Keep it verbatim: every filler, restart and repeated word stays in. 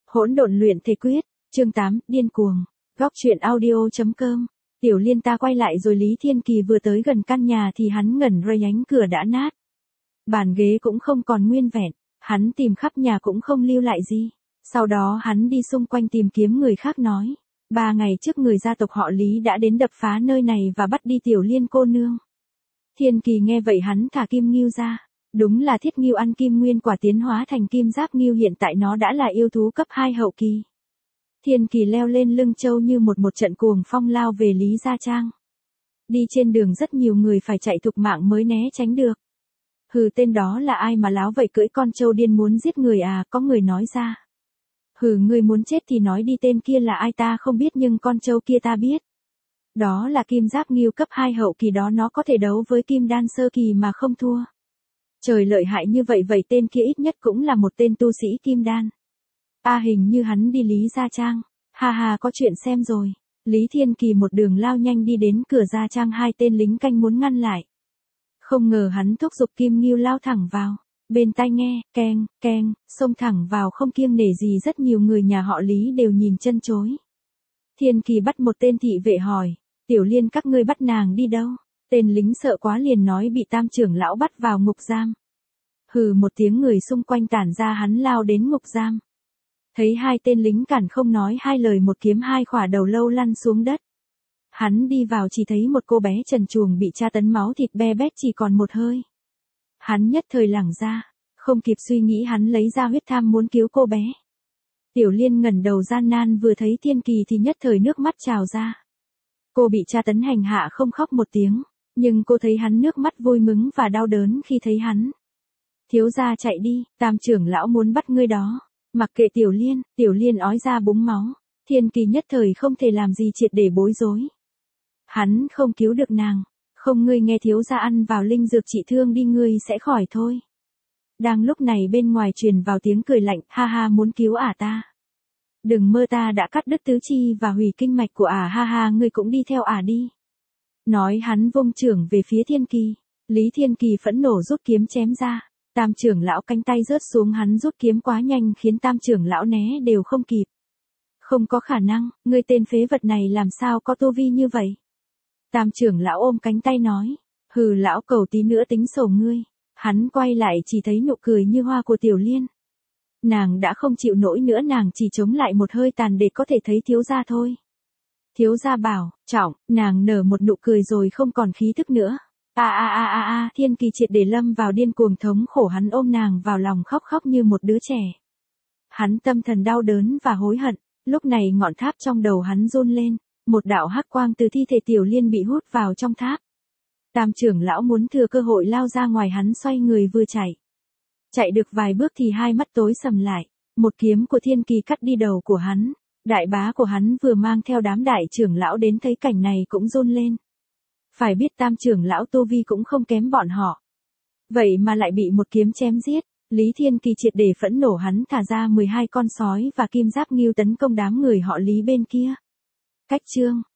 Hỗn độn luyện thể quyết, chương tám, điên cuồng. Góc truyện audio.com. Tiểu Liên ta quay lại rồi. Lý Thiên Kỳ vừa tới gần căn nhà thì hắn ngẩn rồi, nhánh cửa đã nát. Bàn ghế cũng không còn nguyên vẹn, hắn tìm khắp nhà cũng không lưu lại gì. Sau đó hắn đi xung quanh tìm kiếm người khác nói. Ba ngày trước người gia tộc họ Lý đã đến đập phá nơi này và bắt đi Tiểu Liên cô nương. Thiên Kỳ nghe vậy hắn thả kim ngưu ra. Đúng là thiết ngưu ăn kim nguyên quả tiến hóa thành kim giáp ngưu, hiện tại nó đã là yêu thú cấp hai hậu kỳ. Thiên Kỳ leo lên lưng trâu như một một trận cuồng phong lao về Lý Gia Trang. Đi trên đường rất nhiều người phải chạy thục mạng mới né tránh được. Hừ, tên đó là ai mà láo vậy, cưỡi con trâu điên muốn giết người à? Có người nói ra. Hừ, ngươi muốn chết thì nói đi, tên kia là ai ta không biết nhưng con trâu kia ta biết. Đó là kim giáp ngưu cấp hai hậu kỳ đó, nó có thể đấu với kim đan sơ kỳ mà không thua. Trời, lợi hại như vậy, vậy tên kia ít nhất cũng là một tên tu sĩ kim đan. A à, hình như hắn đi Lý Gia Trang. Ha ha, có chuyện xem rồi. Lý Thiên Kỳ một đường lao nhanh đi đến cửa Gia Trang, hai tên lính canh muốn ngăn lại. Không ngờ hắn thúc giục kim ngưu lao thẳng vào. Bên tai nghe, keng, keng, xông thẳng vào không kiêng nể gì. Rất nhiều người nhà họ Lý đều nhìn chân chối. Thiên Kỳ bắt một tên thị vệ hỏi. Tiểu Liên các ngươi bắt nàng đi đâu? Tên lính sợ quá liền nói bị Tam trưởng lão bắt vào ngục giam. Hừ một tiếng, người xung quanh tản ra, hắn lao đến ngục giam. Thấy hai tên lính cản không nói hai lời, một kiếm hai khỏa đầu lâu lăn xuống đất. Hắn đi vào chỉ thấy một cô bé trần truồng bị tra tấn máu thịt be bét chỉ còn một hơi. Hắn nhất thời lẳng ra, không kịp suy nghĩ hắn lấy ra huyết tham muốn cứu cô bé. Tiểu Liên ngẩng đầu gian nan vừa thấy Thiên Kỳ thì nhất thời nước mắt trào ra. Cô bị tra tấn hành hạ không khóc một tiếng, nhưng cô thấy hắn nước mắt vui mừng và đau đớn khi thấy hắn. Thiếu gia chạy đi, Tam trưởng lão muốn bắt ngươi đó. Mặc kệ Tiểu Liên, Tiểu Liên ói ra búng máu. Thiên Kỳ nhất thời không thể làm gì, triệt để bối rối. Hắn không cứu được nàng. Không, ngươi nghe thiếu gia ăn vào linh dược trị thương đi, ngươi sẽ khỏi thôi. Đang lúc này bên ngoài truyền vào tiếng cười lạnh. Ha ha, muốn cứu ả ta? Đừng mơ, ta đã cắt đứt tứ chi và hủy kinh mạch của ả. Ha ha, ngươi cũng đi theo ả đi. Nói hắn vung chưởng về phía Thiên Kỳ. Lý Thiên Kỳ phẫn nộ rút kiếm chém ra. Tam trưởng lão cánh tay rớt xuống, hắn rút kiếm quá nhanh khiến Tam trưởng lão né đều không kịp. Không có khả năng, ngươi tên phế vật này làm sao có tu vi như vậy? Tam trưởng lão ôm cánh tay nói. Hừ, lão cầu tí nữa tính sổ ngươi. Hắn quay lại chỉ thấy nụ cười như hoa của Tiểu Liên. Nàng đã không chịu nổi nữa, nàng chỉ chống lại một hơi tàn để có thể thấy thiếu gia thôi. Thiếu gia bảo, trọng, nàng nở một nụ cười rồi không còn khí thức nữa. A a a a a, Thiên Kỳ triệt để lâm vào điên cuồng thống khổ, hắn ôm nàng vào lòng khóc khóc như một đứa trẻ. Hắn tâm thần đau đớn và hối hận, lúc này ngọn tháp trong đầu hắn run lên, một đạo hắc quang từ thi thể Tiểu Liên bị hút vào trong tháp. Tam trưởng lão muốn thừa cơ hội lao ra ngoài, hắn xoay người vừa chạy. Chạy được vài bước thì hai mắt tối sầm lại, một kiếm của Thiên Kỳ cắt đi đầu của hắn. Đại bá của hắn vừa mang theo đám đại trưởng lão đến thấy cảnh này cũng run lên. Phải biết Tam trưởng lão tu vi cũng không kém bọn họ. Vậy mà lại bị một kiếm chém giết. Lý Thiên Kỳ triệt để phẫn nộ, hắn thả ra mười hai con sói và kim giáp ngưu tấn công đám người họ Lý bên kia. Cách chương